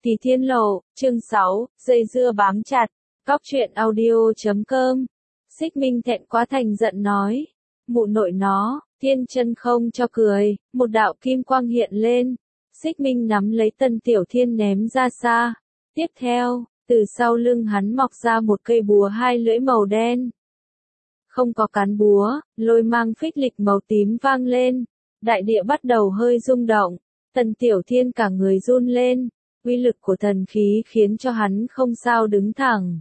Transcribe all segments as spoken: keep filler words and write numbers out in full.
Tí Thiên Lộ, chương sáu, dây dưa bám chặt, Cóc truyện audio chấm com. Xích Minh thẹn quá thành giận nói, mụ nội nó, Thiên Chân không cho cười, một đạo kim quang hiện lên, Xích Minh nắm lấy Tân Tiểu Thiên ném ra xa. Tiếp theo, từ sau lưng hắn mọc ra một cây búa hai lưỡi màu đen. Không có cán búa, lôi mang phích lịch màu tím vang lên, đại địa bắt đầu hơi rung động, Tân Tiểu Thiên cả người run lên. Uy lực của thần khí khiến cho hắn không sao đứng thẳng.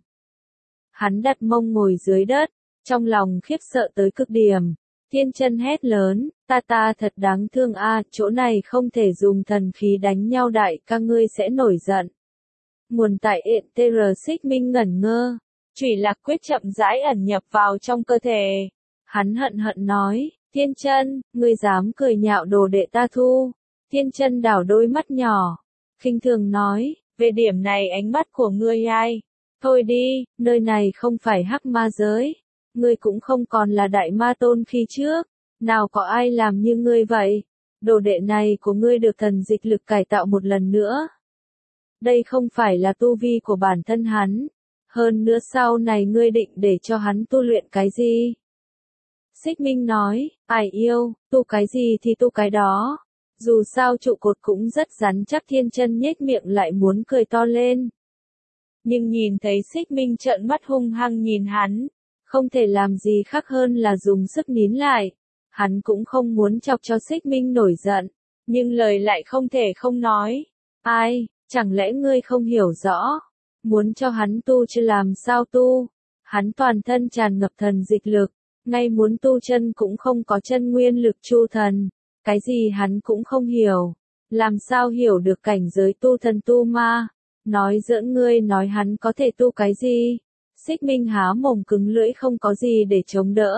Hắn đặt mông ngồi dưới đất, trong lòng khiếp sợ tới cực điểm. Thiên Chân hét lớn, ta ta thật đáng thương a, chỗ này không thể dùng thần khí đánh nhau, đại ca ngươi sẽ nổi giận. Nguồn tại ện tê rờ. Xích Minh ngẩn ngơ, chủy lạc quyết chậm rãi ẩn nhập vào trong cơ thể. Hắn hận hận nói, Thiên Chân, ngươi dám cười nhạo đồ đệ ta thu. Thiên Chân đảo đôi mắt nhỏ, khinh thường nói, về điểm này ánh mắt của ngươi ai? Thôi đi, nơi này không phải hắc ma giới. Ngươi cũng không còn là đại ma tôn khi trước. Nào có ai làm như ngươi vậy? Đồ đệ này của ngươi được thần dịch lực cải tạo một lần nữa. Đây không phải là tu vi của bản thân hắn. Hơn nữa sau này ngươi định để cho hắn tu luyện cái gì? Xích Minh nói, ai yêu, tu cái gì thì tu cái đó. Dù sao trụ cột cũng rất rắn chắc. Thiên Chân nhếch miệng lại muốn cười to lên. Nhưng nhìn thấy Xích Minh trợn mắt hung hăng nhìn hắn, không thể làm gì khác hơn là dùng sức nín lại. Hắn cũng không muốn chọc cho Xích Minh nổi giận, nhưng lời lại không thể không nói. Ai, chẳng lẽ ngươi không hiểu rõ? Muốn cho hắn tu chứ làm sao tu? Hắn toàn thân tràn ngập thần dịch lực, ngay muốn tu chân cũng không có chân nguyên lực chu thần. Cái gì hắn cũng không hiểu, làm sao hiểu được cảnh giới tu thần tu ma, nói giỡn ngươi nói hắn có thể tu cái gì. Xích Minh há mồm cứng lưỡi không có gì để chống đỡ.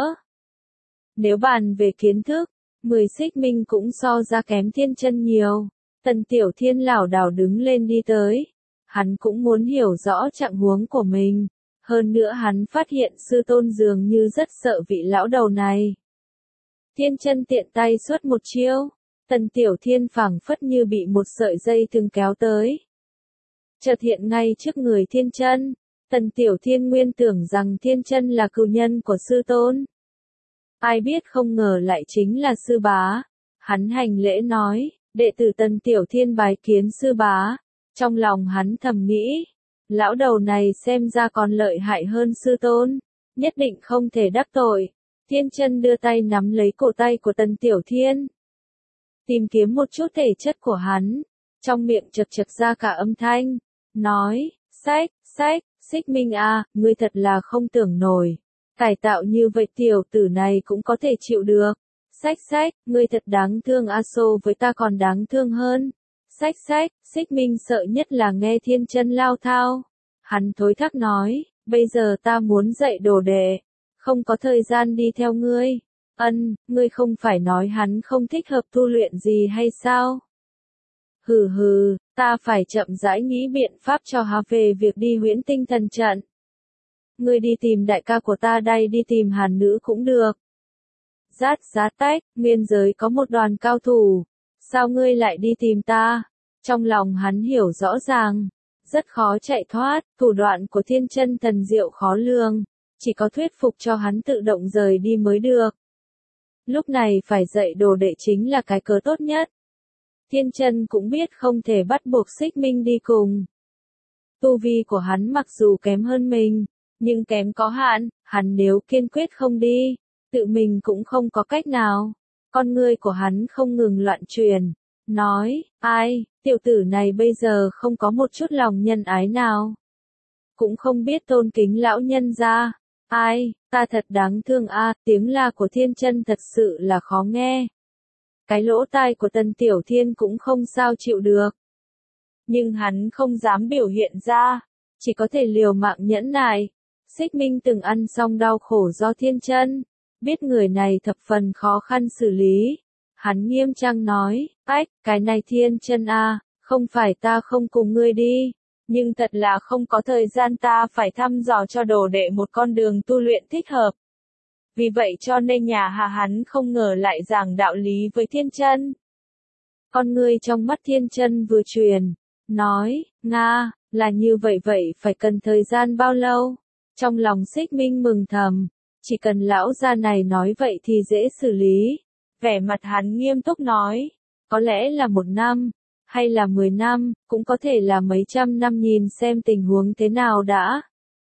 Nếu bàn về kiến thức, mười Xích Minh cũng so ra kém Thiên Chân nhiều. Tần Tiểu Thiên lảo đảo đứng lên đi tới, hắn cũng muốn hiểu rõ trạng huống của mình, hơn nữa hắn phát hiện sư tôn dường như rất sợ vị lão đầu này. Thiên Chân tiện tay xuất một chiêu, Tần Tiểu Thiên phảng phất như bị một sợi dây thừng kéo tới. Chợt hiện ngay trước người Thiên Chân. Tần Tiểu Thiên nguyên tưởng rằng Thiên Chân là cừu nhân của sư tôn. Ai biết không ngờ lại chính là sư bá. Hắn hành lễ nói, đệ tử Tần Tiểu Thiên bái kiến sư bá. Trong lòng hắn thầm nghĩ, lão đầu này xem ra còn lợi hại hơn sư tôn, nhất định không thể đắc tội. Thiên Chân đưa tay nắm lấy cổ tay của Tần Tiểu Thiên, tìm kiếm một chút thể chất của hắn, trong miệng chật chật ra cả âm thanh, nói, sách, sách, Xích Minh a, ngươi thật là không tưởng nổi, cải tạo như vậy tiểu tử này cũng có thể chịu được. Sách sách, ngươi thật đáng thương a, so với ta còn đáng thương hơn. Sách sách, Xích Minh sợ nhất là nghe Thiên Chân lao thao. Hắn thối thác nói, bây giờ ta muốn dạy đồ đệ, không có thời gian đi theo ngươi. Ân, ngươi không phải nói hắn không thích hợp tu luyện gì hay sao? Hừ hừ, ta phải chậm rãi nghĩ biện pháp cho hắn về việc đi Huyễn Tinh Thần Trận. Ngươi đi tìm đại ca của ta đây, đi tìm Hàn Nữ cũng được. Rát rát tách, nguyên giới có một đoàn cao thủ, sao ngươi lại đi tìm ta? Trong lòng hắn hiểu rõ ràng, rất khó chạy thoát, thủ đoạn của Thiên Chân thần diệu khó lường, chỉ có thuyết phục cho hắn tự động rời đi mới được. Lúc này phải dạy đồ đệ chính là cái cớ tốt nhất. Thiên Chân cũng biết không thể bắt buộc Xích Minh đi cùng. Tu vi của hắn mặc dù kém hơn mình, nhưng kém có hạn, hắn nếu kiên quyết không đi, tự mình cũng không có cách nào. Con ngươi của hắn không ngừng loạn chuyển, nói, ai, tiểu tử này bây giờ không có một chút lòng nhân ái nào. Cũng không biết tôn kính lão nhân gia. Ai, ta thật đáng thương a, tiếng la của Thiên Chân thật sự là khó nghe. Cái lỗ tai của Tần Tiểu Thiên cũng không sao chịu được. Nhưng hắn không dám biểu hiện ra, chỉ có thể liều mạng nhẫn nại. Xích Minh từng ăn xong đau khổ do Thiên Chân, biết người này thập phần khó khăn xử lý. Hắn nghiêm trang nói, ách, cái này Thiên Chân a, không phải ta không cùng ngươi đi. Nhưng thật là không có thời gian, ta phải thăm dò cho đồ đệ một con đường tu luyện thích hợp. Vì vậy cho nên nhà hà hắn không ngờ lại giảng đạo lý với Thiên Chân. Con ngươi trong mắt Thiên Chân vừa truyền, nói, Nga, là như vậy vậy phải cần thời gian bao lâu? Trong lòng Xích Minh mừng thầm, chỉ cần lão gia này nói vậy thì dễ xử lý. Vẻ mặt hắn nghiêm túc nói, có lẽ là một năm, hay là mười năm, cũng có thể là mấy trăm năm, nhìn xem tình huống thế nào đã.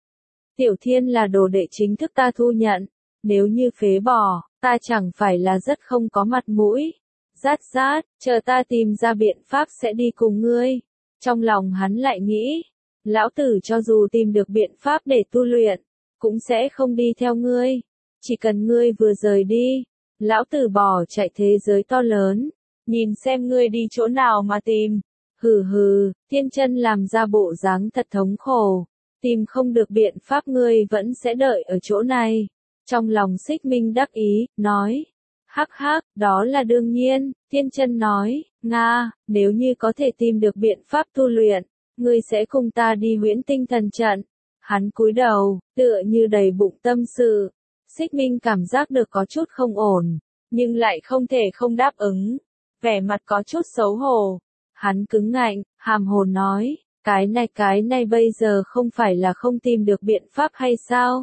Tiểu Thiên là đồ đệ chính thức ta thu nhận, nếu như phế bỏ, ta chẳng phải là rất không có mặt mũi. Rát rát, chờ ta tìm ra biện pháp sẽ đi cùng ngươi. Trong lòng hắn lại nghĩ, lão tử cho dù tìm được biện pháp để tu luyện, cũng sẽ không đi theo ngươi. Chỉ cần ngươi vừa rời đi, lão tử bỏ chạy thế giới to lớn, nhìn xem ngươi đi chỗ nào mà tìm. Hừ hừ, Thiên Chân làm ra bộ dáng thật thống khổ, tìm không được biện pháp ngươi vẫn sẽ đợi ở chỗ này. Trong lòng Xích Minh đắc ý, nói, hắc hắc, đó là đương nhiên. Thiên Chân nói, Nga, nếu như có thể tìm được biện pháp tu luyện, ngươi sẽ cùng ta đi Huyễn Tinh Thần Trận. Hắn cúi đầu, tựa như đầy bụng tâm sự. Xích Minh cảm giác được có chút không ổn, nhưng lại không thể không đáp ứng. Vẻ mặt có chút xấu hổ. Hắn cứng ngạnh, hàm hồ nói, cái này cái này bây giờ không phải là không tìm được biện pháp hay sao?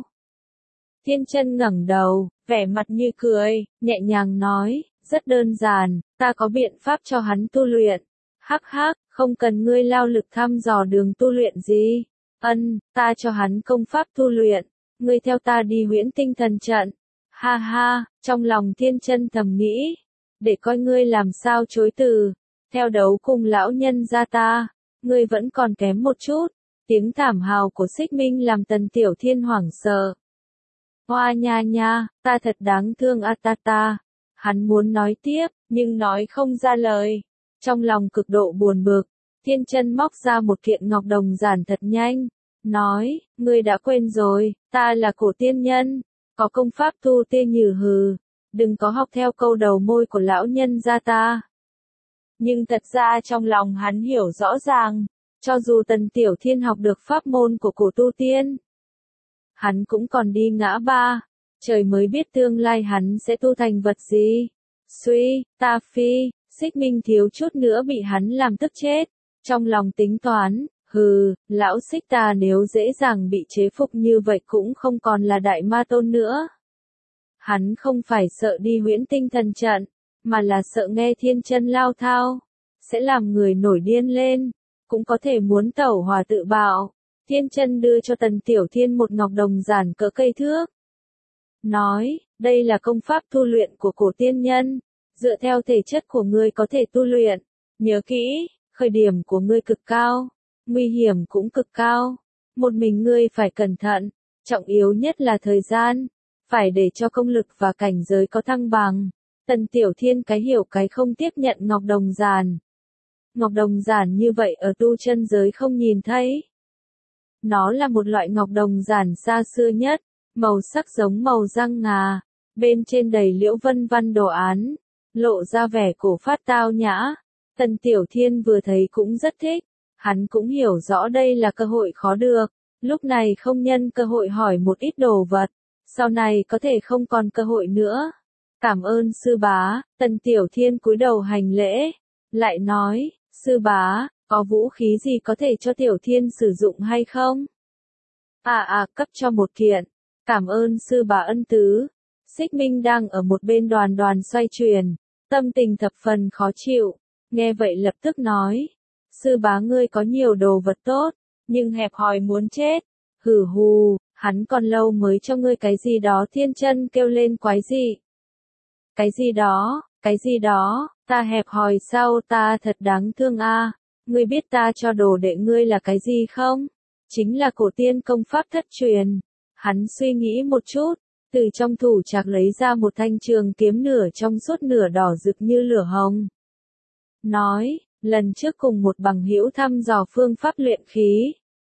Thiên Chân ngẩng đầu, vẻ mặt như cười, nhẹ nhàng nói, rất đơn giản, ta có biện pháp cho hắn tu luyện. Hắc hắc, không cần ngươi lao lực thăm dò đường tu luyện gì. Ân, ta cho hắn công pháp tu luyện, ngươi theo ta đi Huyễn Tinh Thần Trận. Ha ha, trong lòng Thiên Chân thầm nghĩ, để coi ngươi làm sao chối từ. Theo đấu cùng lão nhân gia ta, ngươi vẫn còn kém một chút. Tiếng thảm hào của Xích Minh làm Tần Tiểu Thiên hoảng sợ. Hoa nha nha, ta thật đáng thương a ta ta. Hắn muốn nói tiếp, nhưng nói không ra lời. Trong lòng cực độ buồn bực, Thiên Chân móc ra một kiện ngọc đồng giản thật nhanh, nói, ngươi đã quên rồi, ta là cổ tiên nhân, có công pháp tu tiên nhừ hừ, đừng có học theo câu đầu môi của lão nhân gia ta. Nhưng thật ra trong lòng hắn hiểu rõ ràng, cho dù Tần Tiểu Thiên học được pháp môn của cổ tu tiên, hắn cũng còn đi ngã ba, trời mới biết tương lai hắn sẽ tu thành vật gì. Suy, ta phi, Xích Minh thiếu chút nữa bị hắn làm tức chết, trong lòng tính toán, hừ, lão Xích ta nếu dễ dàng bị chế phục như vậy cũng không còn là đại ma tôn nữa. Hắn không phải sợ đi Huyễn Tinh Thần Trận, mà là sợ nghe Thiên Chân lao thao, sẽ làm người nổi điên lên, cũng có thể muốn tẩu hỏa tự bạo. Thiên Chân đưa cho Tần Tiểu Thiên một ngọc đồng giản cỡ cây thước. Nói, đây là công pháp tu luyện của cổ tiên nhân, dựa theo thể chất của ngươi có thể tu luyện. Nhớ kỹ, khởi điểm của ngươi cực cao, nguy hiểm cũng cực cao. Một mình ngươi phải cẩn thận, trọng yếu nhất là thời gian, phải để cho công lực và cảnh giới có thăng bằng. Tần Tiểu Thiên cái hiểu cái không tiếp nhận ngọc đồng giản. Ngọc đồng giản như vậy ở tu chân giới không nhìn thấy. Nó là một loại ngọc đồng giản xa xưa nhất, màu sắc giống màu răng ngà, bên trên đầy liễu vân văn đồ án, lộ ra vẻ cổ phát tao nhã. Tần Tiểu Thiên vừa thấy cũng rất thích, hắn cũng hiểu rõ đây là cơ hội khó được, lúc này không nhân cơ hội hỏi một ít đồ vật, sau này có thể không còn cơ hội nữa. Cảm ơn sư bá. Tần Tiểu Thiên cúi đầu hành lễ, lại nói, sư bá, có vũ khí gì có thể cho Tiểu Thiên sử dụng hay không? À à, cấp cho một kiện. Cảm ơn sư bá ân tứ. Xích Minh đang ở một bên đoàn đoàn xoay chuyển, tâm tình thập phần khó chịu, nghe vậy lập tức nói, sư bá ngươi có nhiều đồ vật tốt, nhưng hẹp hòi muốn chết. Hừ hù, hắn còn lâu mới cho ngươi cái gì đó. Thiên Chân kêu lên quái dị. Cái gì đó, cái gì đó, ta hẹp hòi sao? Ta thật đáng thương a. Ngươi biết ta cho đồ đệ ngươi là cái gì không? Chính là cổ tiên công pháp thất truyền. Hắn suy nghĩ một chút, từ trong thủ trạc lấy ra một thanh trường kiếm nửa trong suốt nửa đỏ rực như lửa hồng. Nói, lần trước cùng một bằng hữu thăm dò phương pháp luyện khí.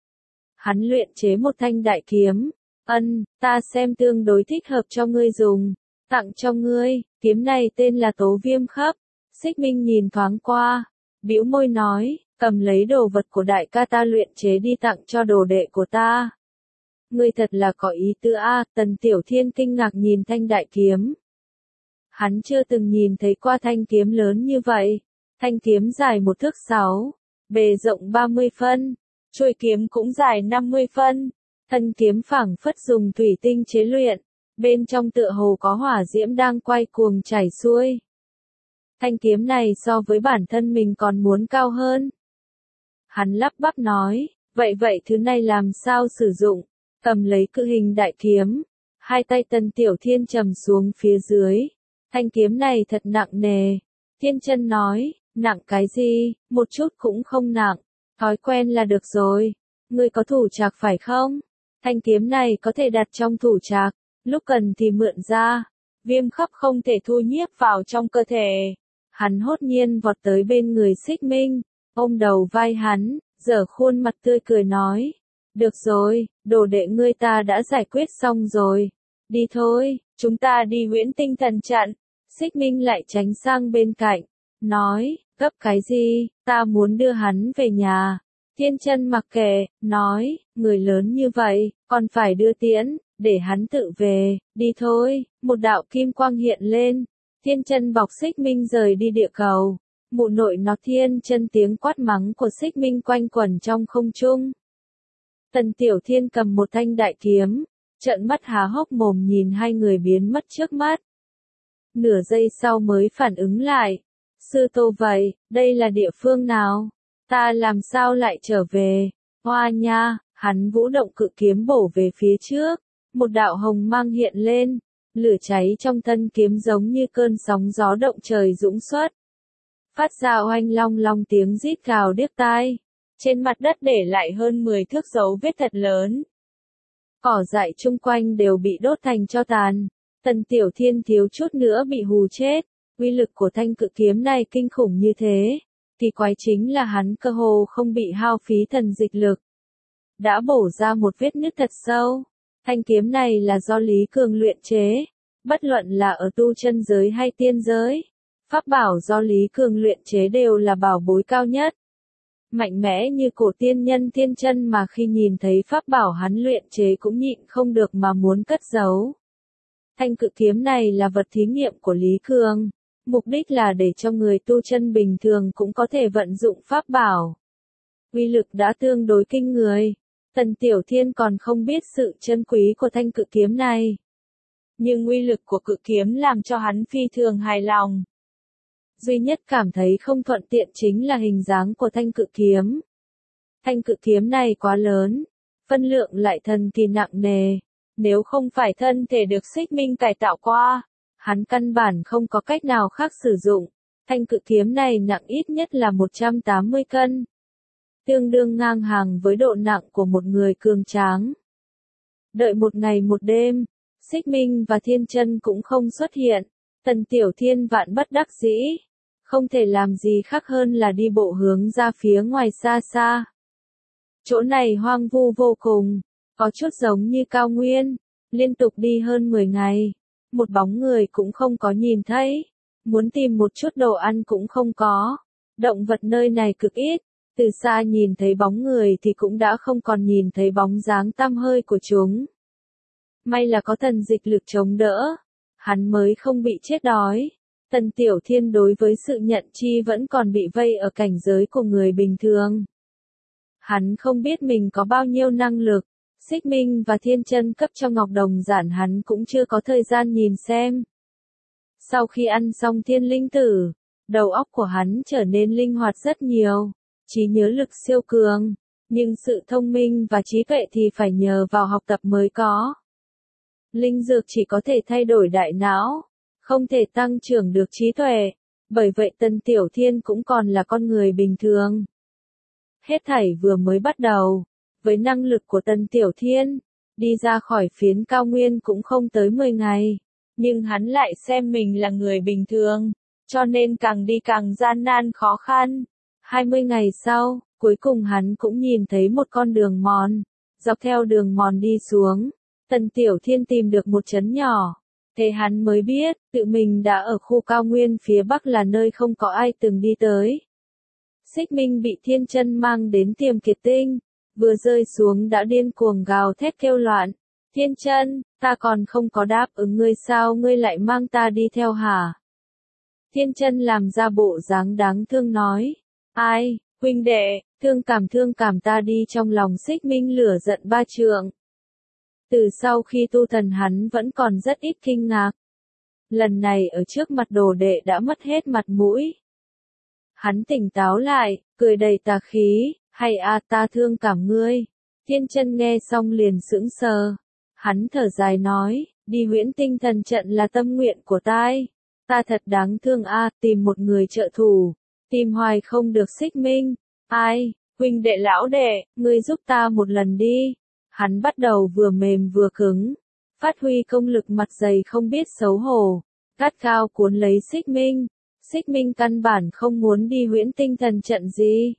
Hắn luyện chế một thanh đại kiếm. Ân, ta xem tương đối thích hợp cho ngươi dùng. Tặng cho ngươi, kiếm này tên là Tố Viêm Khấp. Xích Minh nhìn thoáng qua, bĩu môi nói, cầm lấy đồ vật của đại ca ta luyện chế đi tặng cho đồ đệ của ta. Ngươi thật là có ý tứ a. Tần Tiểu Thiên kinh ngạc nhìn thanh đại kiếm. Hắn chưa từng nhìn thấy qua thanh kiếm lớn như vậy. Thanh kiếm dài một thước sáu, bề rộng ba mươi phân, chuôi kiếm cũng dài năm mươi phân, thân kiếm phảng phất dùng thủy tinh chế luyện, bên trong tựa hồ có hỏa diễm đang quay cuồng chảy xuôi. Thanh kiếm này so với bản thân mình còn muốn cao hơn. Hắn lắp bắp nói, vậy vậy thứ này làm sao sử dụng, cầm lấy cự hình đại kiếm, hai tay Tần Tiểu Thiên trầm xuống phía dưới, thanh kiếm này thật nặng nề. Thiên Chân nói, nặng cái gì, một chút cũng không nặng, thói quen là được rồi, ngươi có thủ trạc phải không? Thanh kiếm này có thể đặt trong thủ trạc, lúc cần thì mượn ra, viêm khắp không thể thu nhiếp vào trong cơ thể. Hắn hốt nhiên vọt tới bên người Xích Minh, ôm đầu vai hắn, giở khuôn mặt tươi cười nói, được rồi, đồ đệ ngươi ta đã giải quyết xong rồi, đi thôi, chúng ta đi Huyễn Tinh Thần Trận. Xích Minh lại tránh sang bên cạnh, nói, gấp cái gì, ta muốn đưa hắn về nhà. Thiên Chân mặc kệ, nói, người lớn như vậy, còn phải đưa tiễn, để hắn tự về, đi thôi. Một đạo kim quang hiện lên, Thiên Chân bọc Xích Minh rời đi địa cầu. Mụ nội nó Thiên Chân tiếng quát mắng của Xích Minh quanh quẩn trong không trung. Tần Tiểu Thiên cầm một thanh đại kiếm, trợn mắt há hốc mồm nhìn hai người biến mất trước mắt. Nửa giây sau mới phản ứng lại. Sư Tô vậy, đây là địa phương nào? Ta làm sao lại trở về? Hoa nha, hắn vũ động cự kiếm bổ về phía trước. Một đạo hồng mang hiện lên. Lửa cháy trong thân kiếm giống như cơn sóng gió động trời dũng xuất. Phát ra oanh long long tiếng rít gào điếc tai. Trên mặt đất để lại hơn mười thước dấu vết thật lớn. Cỏ dại chung quanh đều bị đốt thành tro tàn. Tần Tiểu Thiên thiếu chút nữa bị hù chết. Uy lực của thanh cự kiếm này kinh khủng như thế. Kỳ quái chính là hắn cơ hồ không bị hao phí thần dịch lực. Đã bổ ra một vết nứt thật sâu. Thanh kiếm này là do Lý Cường luyện chế. Bất luận là ở tu chân giới hay tiên giới. Pháp bảo do Lý Cường luyện chế đều là bảo bối cao nhất. Mạnh mẽ như cổ tiên nhân Thiên Chân mà khi nhìn thấy pháp bảo hắn luyện chế cũng nhịn không được mà muốn cất giấu. Thanh cự kiếm này là vật thí nghiệm của Lý Cường. Mục đích là để cho người tu chân bình thường cũng có thể vận dụng pháp bảo. Uy lực đã tương đối kinh người. Tần Tiểu Thiên còn không biết sự chân quý của thanh cự kiếm này. Nhưng uy lực của cự kiếm làm cho hắn phi thường hài lòng. Duy nhất cảm thấy không thuận tiện chính là hình dáng của thanh cự kiếm. Thanh cự kiếm này quá lớn, phân lượng lại thần kỳ nặng nề. Nếu không phải thân thể được Xích Minh cải tạo qua, hắn căn bản không có cách nào khác sử dụng. Thanh cự kiếm này nặng ít nhất là một trăm tám mươi cân. Tương đương ngang hàng với độ nặng của một người cường tráng. Đợi một ngày một đêm, Xích Minh và Thiên Chân cũng không xuất hiện. Tần Tiểu Thiên vạn bất đắc dĩ. Không thể làm gì khác hơn là đi bộ hướng ra phía ngoài xa xa. Chỗ này hoang vu vô cùng. Có chút giống như cao nguyên. Liên tục đi hơn mười ngày. Một bóng người cũng không có nhìn thấy. Muốn tìm một chút đồ ăn cũng không có. Động vật nơi này cực ít. Từ xa nhìn thấy bóng người thì cũng đã không còn nhìn thấy bóng dáng tăm hơi của chúng. May là có thần dịch lực chống đỡ. Hắn mới không bị chết đói. Tần Tiểu Thiên đối với sự nhận chi vẫn còn bị vây ở cảnh giới của người bình thường. Hắn không biết mình có bao nhiêu năng lực. Xích Minh và Thiên Chân cấp cho Ngọc Đồng Giản hắn cũng chưa có thời gian nhìn xem. Sau khi ăn xong thiên linh tử, đầu óc của hắn trở nên linh hoạt rất nhiều, trí nhớ lực siêu cường, nhưng sự thông minh và trí tuệ thì phải nhờ vào học tập mới có. Linh dược chỉ có thể thay đổi đại não, không thể tăng trưởng được trí tuệ, bởi vậy Tần Tiểu Thiên cũng còn là con người bình thường. Hết thảy vừa mới bắt đầu. Với năng lực của Tần Tiểu Thiên, đi ra khỏi phiến cao nguyên cũng không tới mười ngày. Nhưng hắn lại xem mình là người bình thường, cho nên càng đi càng gian nan khó khăn. hai mươi ngày sau, cuối cùng hắn cũng nhìn thấy một con đường mòn. Dọc theo đường mòn đi xuống, Tần Tiểu Thiên tìm được một trấn nhỏ. Thế hắn mới biết, tự mình đã ở khu cao nguyên phía Bắc là nơi không có ai từng đi tới. Xích Minh bị Thiên Chân mang đến Tiềm Kiệt Tinh. Vừa rơi xuống đã điên cuồng gào thét kêu loạn. Thiên Chân, ta còn không có đáp ứng ngươi sao ngươi lại mang ta đi theo hả? Thiên Chân làm ra bộ dáng đáng thương nói. Ai, huynh đệ, thương cảm thương cảm ta đi trong lòng Xích Minh lửa giận ba trượng. Từ sau khi tu thần hắn vẫn còn rất ít kinh ngạc. Lần này ở trước mặt đồ đệ đã mất hết mặt mũi. Hắn tỉnh táo lại, cười đầy tà khí, hay a ta thương cảm ngươi. Thiên Chân nghe xong liền sững sờ. Hắn thở dài nói, đi Huyễn Tinh Thần Trận là tâm nguyện của tai. Ta thật đáng thương a, tìm một người trợ thủ, tìm hoài không được Xích Minh. Ai, huynh đệ lão đệ, ngươi giúp ta một lần đi. Hắn bắt đầu vừa mềm vừa cứng, phát huy công lực mặt dày không biết xấu hổ, gắt gao cuốn lấy Xích Minh. Xích Minh căn bản không muốn đi Huyễn Tinh Thần Trận gì.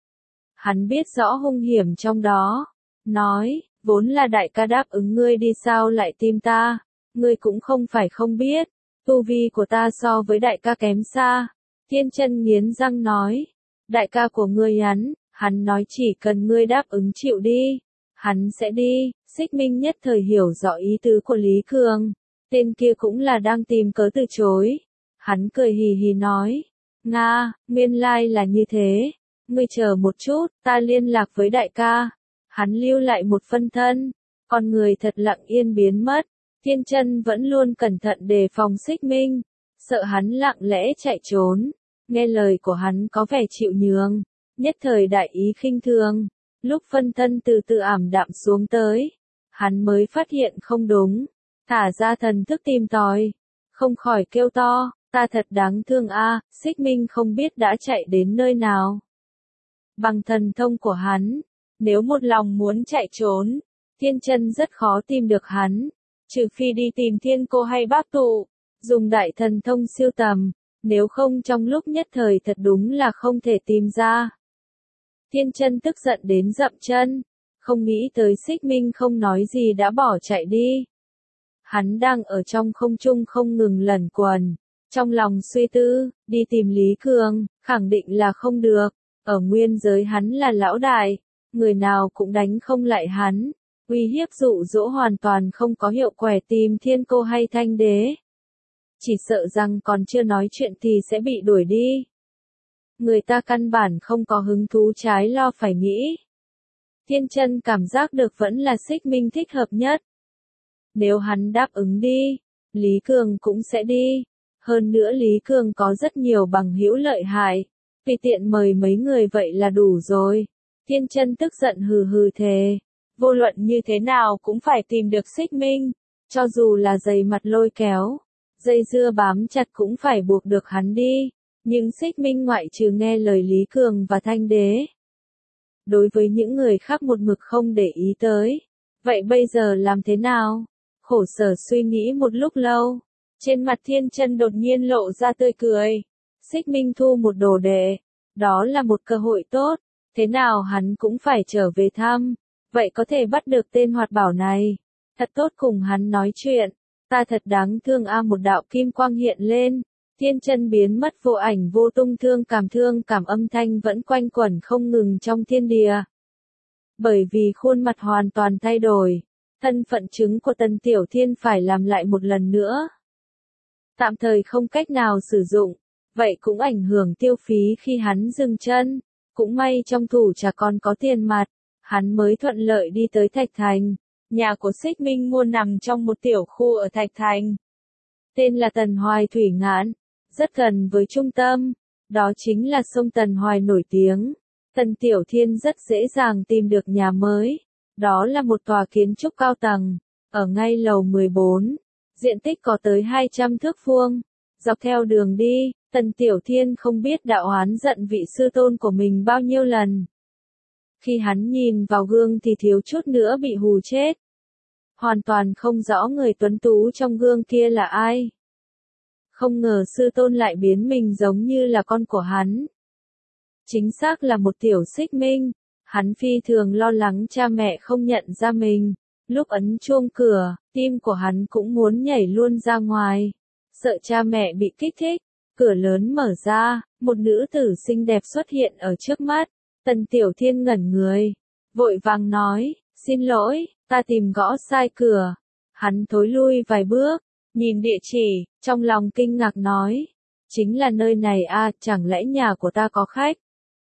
Hắn biết rõ hung hiểm trong đó, nói, vốn là đại ca đáp ứng ngươi đi sao lại tìm ta, ngươi cũng không phải không biết, tu vi của ta so với đại ca kém xa. Thiên Chân nghiến răng nói, đại ca của ngươi hắn, hắn nói chỉ cần ngươi đáp ứng chịu đi, hắn sẽ đi. Xích Minh nhất thời hiểu rõ ý tứ của Lý Cường, tên kia cũng là đang tìm cớ từ chối. Hắn cười hì hì nói, Nga, nguyên lai là như thế, ngươi chờ một chút, ta liên lạc với đại ca. Hắn lưu lại một phân thân, con người thật lặng yên biến mất. Thiên Chân vẫn luôn cẩn thận đề phòng Xích Minh, sợ hắn lặng lẽ chạy trốn. Nghe lời của hắn có vẻ chịu nhường, nhất thời đại ý khinh thường. Lúc phân thân từ từ ảm đạm xuống tới, hắn mới phát hiện không đúng, thả ra thần thức tìm tòi, không khỏi kêu to, ta thật đáng thương a. Xích Minh không biết đã chạy đến nơi nào. Bằng thần thông của hắn, nếu một lòng muốn chạy trốn, Thiên Chân rất khó tìm được hắn, trừ phi đi tìm Thiên Cô hay Bác Tụ, dùng đại thần thông siêu tầm, nếu không trong lúc nhất thời thật đúng là không thể tìm ra. Thiên Chân tức giận đến dậm chân, không nghĩ tới Xích Minh không nói gì đã bỏ chạy đi. Hắn đang ở trong không trung không ngừng lẩn quẩn, trong lòng suy tư, đi tìm Lý Cường, khẳng định là không được, ở nguyên giới hắn là lão đại, người nào cũng đánh không lại hắn, uy hiếp dụ dỗ hoàn toàn không có hiệu quả. Tìm Thiên Cô hay Thanh Đế, chỉ sợ rằng còn chưa nói chuyện thì sẽ bị đuổi đi. Người ta căn bản không có hứng thú trái lo phải nghĩ. Thiên Chân cảm giác được vẫn là Xích Minh thích hợp nhất. Nếu hắn đáp ứng đi, Lý Cường cũng sẽ đi. Hơn nữa Lý Cường có rất nhiều bằng hữu lợi hại, tùy tiện mời mấy người vậy là đủ rồi. Thiên Chân tức giận hừ hừ thề, vô luận như thế nào cũng phải tìm được Xích Minh, cho dù là dày mặt lôi kéo, dây dưa bám chặt cũng phải buộc được hắn đi. Nhưng Xích Minh ngoại trừ nghe lời Lý Cường và Thanh Đế, đối với những người khác một mực không để ý tới. Vậy bây giờ làm thế nào? Khổ sở suy nghĩ một lúc lâu, trên mặt Thiên Chân đột nhiên lộ ra tươi cười. Xích Minh thu một đồ đệ, đó là một cơ hội tốt, thế nào hắn cũng phải trở về thăm, vậy có thể bắt được tên hoạt bảo này, thật tốt cùng hắn nói chuyện. Ta thật đáng thương a. Một đạo kim quang hiện lên, Thiên Chân biến mất vô ảnh vô tung. Thương cảm thương cảm âm thanh vẫn quanh quẩn không ngừng trong thiên địa. Bởi vì khuôn mặt hoàn toàn thay đổi, thân phận chứng của Tần Tiểu Thiên phải làm lại một lần nữa. Tạm thời không cách nào sử dụng, vậy cũng ảnh hưởng tiêu phí khi hắn dừng chân. Cũng may trong thủ chả còn có tiền mặt, hắn mới thuận lợi đi tới Thạch Thành. Nhà của Xích Minh mua nằm trong một tiểu khu ở Thạch Thành, tên là Tần Hoài Thủy Ngạn, rất gần với trung tâm, đó chính là sông Tần Hoài nổi tiếng. Tần Tiểu Thiên rất dễ dàng tìm được nhà mới, đó là một tòa kiến trúc cao tầng, ở ngay lầu mười bốn, diện tích có tới hai trăm thước vuông. Dọc theo đường đi, Tần Tiểu Thiên không biết đã oán giận vị sư tôn của mình bao nhiêu lần. Khi hắn nhìn vào gương thì thiếu chút nữa bị hù chết. Hoàn toàn không rõ người tuấn tú trong gương kia là ai. Không ngờ sư tôn lại biến mình giống như là con của hắn. Chính xác là một tiểu Xích Minh. Hắn phi thường lo lắng cha mẹ không nhận ra mình. Lúc ấn chuông cửa, tim của hắn cũng muốn nhảy luôn ra ngoài. Sợ cha mẹ bị kích thích. Cửa lớn mở ra, một nữ tử xinh đẹp xuất hiện ở trước mắt. Tần Tiểu Thiên ngẩn người, vội vàng nói, xin lỗi, ta tìm gõ sai cửa. Hắn thối lui vài bước, nhìn địa chỉ, trong lòng kinh ngạc nói, chính là nơi này a, chẳng lẽ nhà của ta có khách?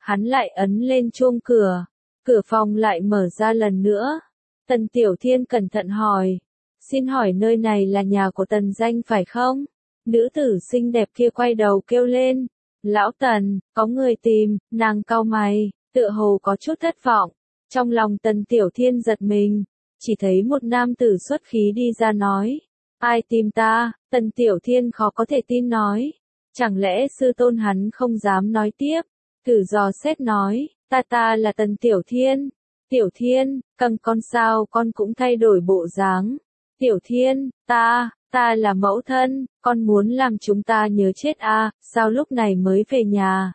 Hắn lại ấn lên chuông cửa. Cửa phòng lại mở ra lần nữa. Tần Tiểu Thiên cẩn thận hỏi. Xin hỏi nơi này là nhà của Tần Danh phải không? Nữ tử xinh đẹp kia quay đầu kêu lên. Lão Tần, có người tìm, nàng cau mày, tựa hồ có chút thất vọng. Trong lòng Tần Tiểu Thiên giật mình. Chỉ thấy một nam tử xuất khí đi ra nói. Ai tìm ta? Tần Tiểu Thiên khó có thể tin nói. Chẳng lẽ sư tôn hắn không dám nói tiếp? Thử dò xét nói, ta ta là Tần Tiểu Thiên. Tiểu Thiên, căng con sao con cũng thay đổi bộ dáng. Tiểu Thiên, ta, ta là mẫu thân, con muốn làm chúng ta nhớ chết à, sao lúc này mới về nhà?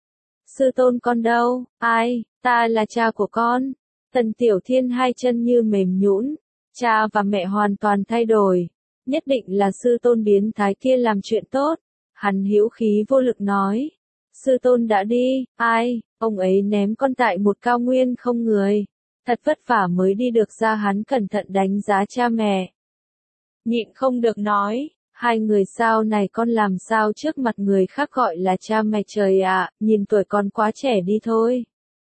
Sư tôn con đâu? Ai? Ta là cha của con. Tần Tiểu Thiên hai chân như mềm nhũn, cha và mẹ hoàn toàn thay đổi. Nhất định là sư tôn biến thái kia làm chuyện tốt. Hắn hữu khí vô lực nói. Sư tôn đã đi, ai, ông ấy ném con tại một cao nguyên không người. Thật vất vả mới đi được ra, hắn cẩn thận đánh giá cha mẹ. Nhịn không được nói, hai người sao này con làm sao trước mặt người khác gọi là cha mẹ trời ạ, nhìn tuổi con quá trẻ đi thôi.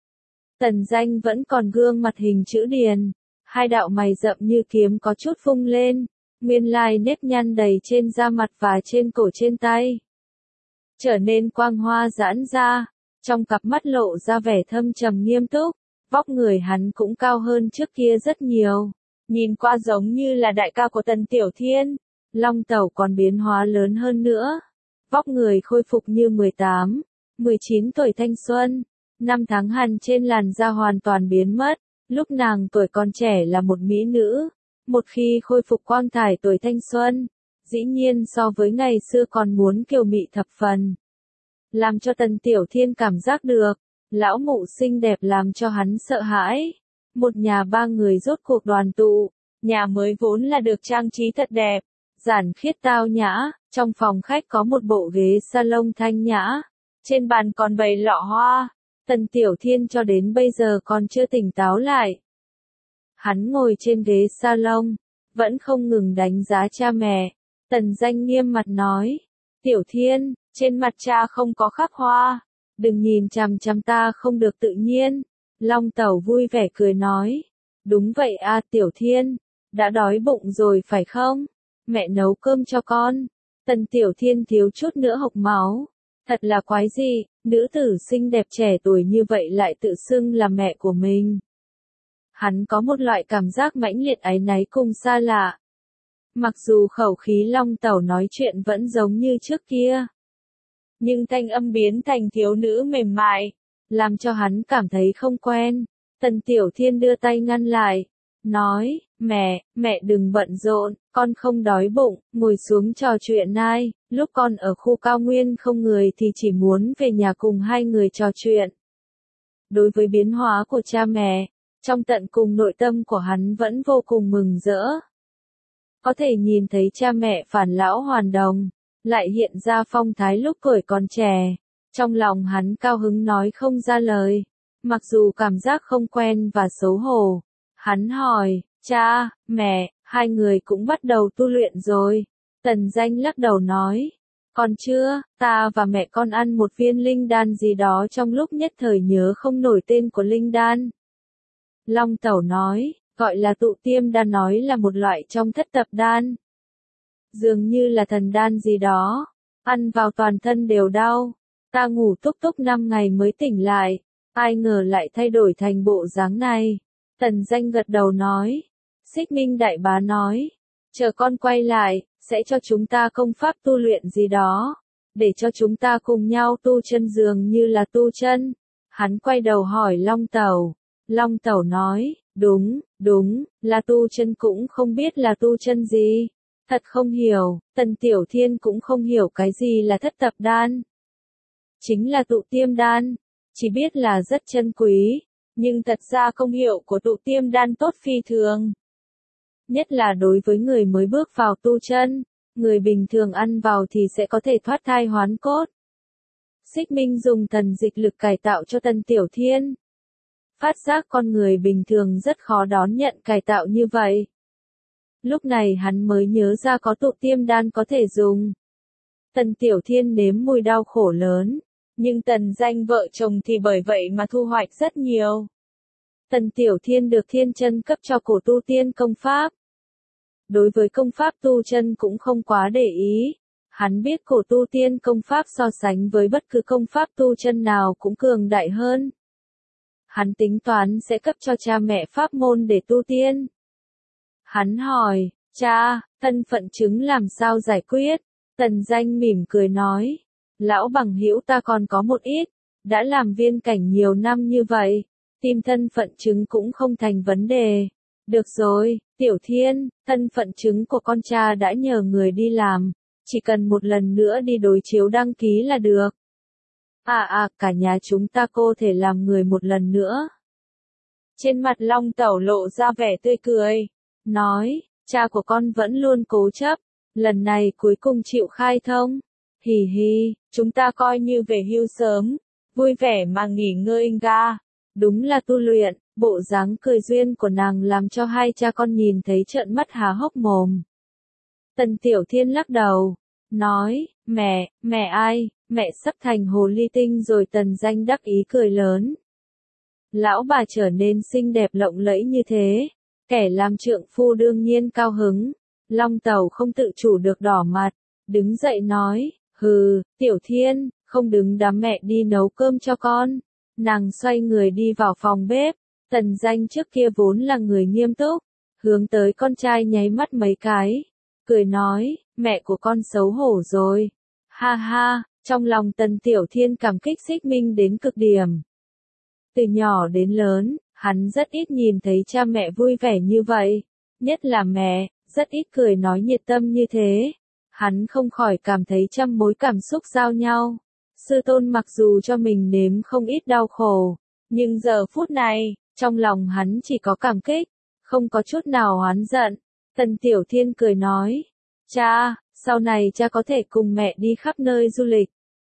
Tần Danh vẫn còn gương mặt hình chữ điền, hai đạo mày rậm như kiếm có chút phung lên, nguyên lai nếp nhăn đầy trên da mặt và trên cổ trên tay. Trở nên quang hoa giãn ra, trong cặp mắt lộ ra vẻ thâm trầm nghiêm túc, vóc người hắn cũng cao hơn trước kia rất nhiều, nhìn qua giống như là đại ca của Tần Tiểu Thiên. Long Tẩu còn biến hóa lớn hơn nữa, vóc người khôi phục như mười tám, mười chín tuổi thanh xuân, năm tháng hằn trên làn da hoàn toàn biến mất, lúc nàng tuổi còn trẻ là một mỹ nữ, một khi khôi phục quang thải tuổi thanh xuân, dĩ nhiên so với ngày xưa còn muốn kiều mị thập phần. Làm cho Tần Tiểu Thiên cảm giác được, lão mụ xinh đẹp làm cho hắn sợ hãi. Một nhà ba người rốt cuộc đoàn tụ, nhà mới vốn là được trang trí thật đẹp, giản khiết tao nhã, trong phòng khách có một bộ ghế salon thanh nhã, trên bàn còn bày lọ hoa. Tần Tiểu Thiên cho đến bây giờ còn chưa tỉnh táo lại. Hắn ngồi trên ghế salon, vẫn không ngừng đánh giá cha mẹ. Tần Danh nghiêm mặt nói, Tiểu Thiên, trên mặt cha không có khắc hoa, đừng nhìn chằm chằm ta không được tự nhiên. Long Tẩu vui vẻ cười nói, đúng vậy à Tiểu Thiên, đã đói bụng rồi phải không? Mẹ nấu cơm cho con. Tần Tiểu Thiên thiếu chút nữa hộc máu. Thật là quái gì, nữ tử xinh đẹp trẻ tuổi như vậy lại tự xưng là mẹ của mình. Hắn có một loại cảm giác mãnh liệt áy náy cùng xa lạ. Mặc dù khẩu khí Long Tẩu nói chuyện vẫn giống như trước kia, nhưng thanh âm biến thành thiếu nữ mềm mại, làm cho hắn cảm thấy không quen. Tần Tiểu Thiên đưa tay ngăn lại, nói, mẹ, mẹ đừng bận rộn, con không đói bụng, ngồi xuống trò chuyện ai, lúc con ở khu cao nguyên không người thì chỉ muốn về nhà cùng hai người trò chuyện. Đối với biến hóa của cha mẹ, trong tận cùng nội tâm của hắn vẫn vô cùng mừng rỡ. Có thể nhìn thấy cha mẹ phản lão hoàn đồng, lại hiện ra phong thái lúc tuổi còn trẻ. Trong lòng hắn cao hứng nói không ra lời, mặc dù cảm giác không quen và xấu hổ. Hắn hỏi, cha, mẹ, hai người cũng bắt đầu tu luyện rồi. Tần Danh lắc đầu nói, còn chưa, ta và mẹ con ăn một viên linh đan gì đó trong lúc nhất thời nhớ không nổi tên của linh đan. Long Tẩu nói, gọi là tụ tiêm đan, nói là một loại trong thất tập đan. Dường như là thần đan gì đó, ăn vào toàn thân đều đau. Ta ngủ túc túc năm ngày mới tỉnh lại, ai ngờ lại thay đổi thành bộ dáng này. Tần Danh gật đầu nói. Xích Minh đại bá nói, chờ con quay lại, sẽ cho chúng ta công pháp tu luyện gì đó, để cho chúng ta cùng nhau tu chân dường như là tu chân. Hắn quay đầu hỏi Long Tẩu. Long Tẩu nói, đúng, đúng, là tu chân, cũng không biết là tu chân gì. Thật không hiểu. Tần Tiểu Thiên cũng không hiểu cái gì là thất tập đan. Chính là tụ tiêm đan, chỉ biết là rất chân quý, nhưng thật ra công hiệu của tụ tiêm đan tốt phi thường. Nhất là đối với người mới bước vào tu chân, người bình thường ăn vào thì sẽ có thể thoát thai hoán cốt. Xích Minh dùng thần dịch lực cải tạo cho Tần Tiểu Thiên. Phát giác con người bình thường rất khó đón nhận cải tạo như vậy. Lúc này hắn mới nhớ ra có tụ tiêm đan có thể dùng. Tần Tiểu Thiên nếm mùi đau khổ lớn, Nhưng Tần Danh vợ chồng thì bởi vậy mà thu hoạch rất nhiều. Tần Tiểu Thiên được Thiên Chân cấp cho cổ tu tiên công pháp. Đối với công pháp tu chân cũng không quá để ý. Hắn biết cổ tu tiên công pháp so sánh với bất cứ công pháp tu chân nào cũng cường đại hơn. Hắn tính toán sẽ cấp cho cha mẹ pháp môn để tu tiên. Hắn hỏi, cha, thân phận chứng làm sao giải quyết? Tần Danh mỉm cười nói, lão bằng hữu ta còn có một ít, đã làm viên cảnh nhiều năm như vậy, tìm thân phận chứng cũng không thành vấn đề. Được rồi, Tiểu Thiên, thân phận chứng của con cha đã nhờ người đi làm, chỉ cần một lần nữa đi đối chiếu đăng ký là được. À à, cả nhà chúng ta cô thể làm người một lần nữa. Trên mặt Long Tẩu lộ ra vẻ tươi cười, nói, cha của con vẫn luôn cố chấp, lần này cuối cùng chịu khai thông. Hì hì, chúng ta coi như về hưu sớm, vui vẻ mà nghỉ ngơi ga. Đúng là tu luyện, bộ dáng cười duyên của nàng làm cho hai cha con nhìn thấy trợn mắt há hốc mồm. Tần Tiểu Thiên lắc đầu, nói, mẹ, mẹ ai, mẹ sắp thành hồ ly tinh rồi. Tần Danh đắc ý cười lớn. Lão bà trở nên xinh đẹp lộng lẫy như thế, kẻ làm trượng phu đương nhiên cao hứng. Long Tẩu không tự chủ được đỏ mặt, đứng dậy nói, hừ, Tiểu Thiên, không đứng đám mẹ đi nấu cơm cho con. Nàng xoay người đi vào phòng bếp. Tần Danh trước kia vốn là người nghiêm túc, hướng tới con trai nháy mắt mấy cái, cười nói, mẹ của con xấu hổ rồi. Ha ha, trong lòng Tần Tiểu Thiên cảm kích Xích Minh đến cực điểm. Từ nhỏ đến lớn, hắn rất ít nhìn thấy cha mẹ vui vẻ như vậy, nhất là mẹ, rất ít cười nói nhiệt tâm như thế. Hắn không khỏi cảm thấy trăm mối cảm xúc giao nhau. Sư tôn mặc dù cho mình nếm không ít đau khổ, nhưng giờ phút này, trong lòng hắn chỉ có cảm kích, không có chút nào oán giận. Tần Tiểu Thiên cười nói, cha, sau này cha có thể cùng mẹ đi khắp nơi du lịch.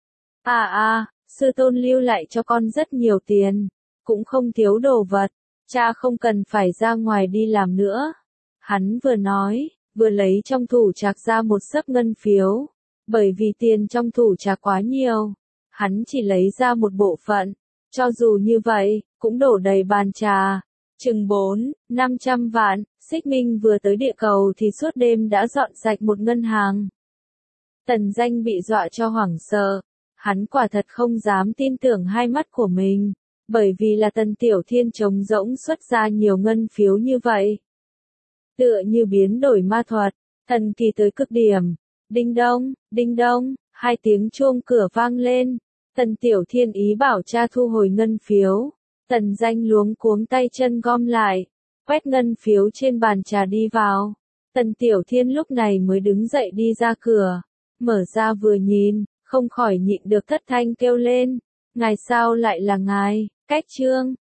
À à, sư tôn lưu lại cho con rất nhiều tiền, cũng không thiếu đồ vật, cha không cần phải ra ngoài đi làm nữa. Hắn vừa nói, vừa lấy trong thủ trạc ra một xấp ngân phiếu. Bởi vì tiền trong thủ trạc quá nhiều, hắn chỉ lấy ra một bộ phận, cho dù như vậy, cũng đổ đầy bàn trà, chừng bốn, năm trăm vạn. Xích Minh vừa tới địa cầu thì suốt đêm đã dọn sạch một ngân hàng. Tần Danh bị dọa cho hoảng sợ, hắn quả thật không dám tin tưởng hai mắt của mình, bởi vì là Tần Tiểu Thiên trống rỗng xuất ra nhiều ngân phiếu như vậy. Tựa như biến đổi ma thuật, thần kỳ tới cực điểm. Đinh đông, đinh đông, hai tiếng chuông cửa vang lên. Tần Tiểu Thiên ý bảo cha thu hồi ngân phiếu. Tần Danh luống cuống tay chân gom lại, quét ngân phiếu trên bàn trà đi vào. Tần Tiểu Thiên lúc này mới đứng dậy đi ra cửa, mở ra vừa nhìn, không khỏi nhịn được thất thanh kêu lên. Ngài sao lại là ngài, cách trương,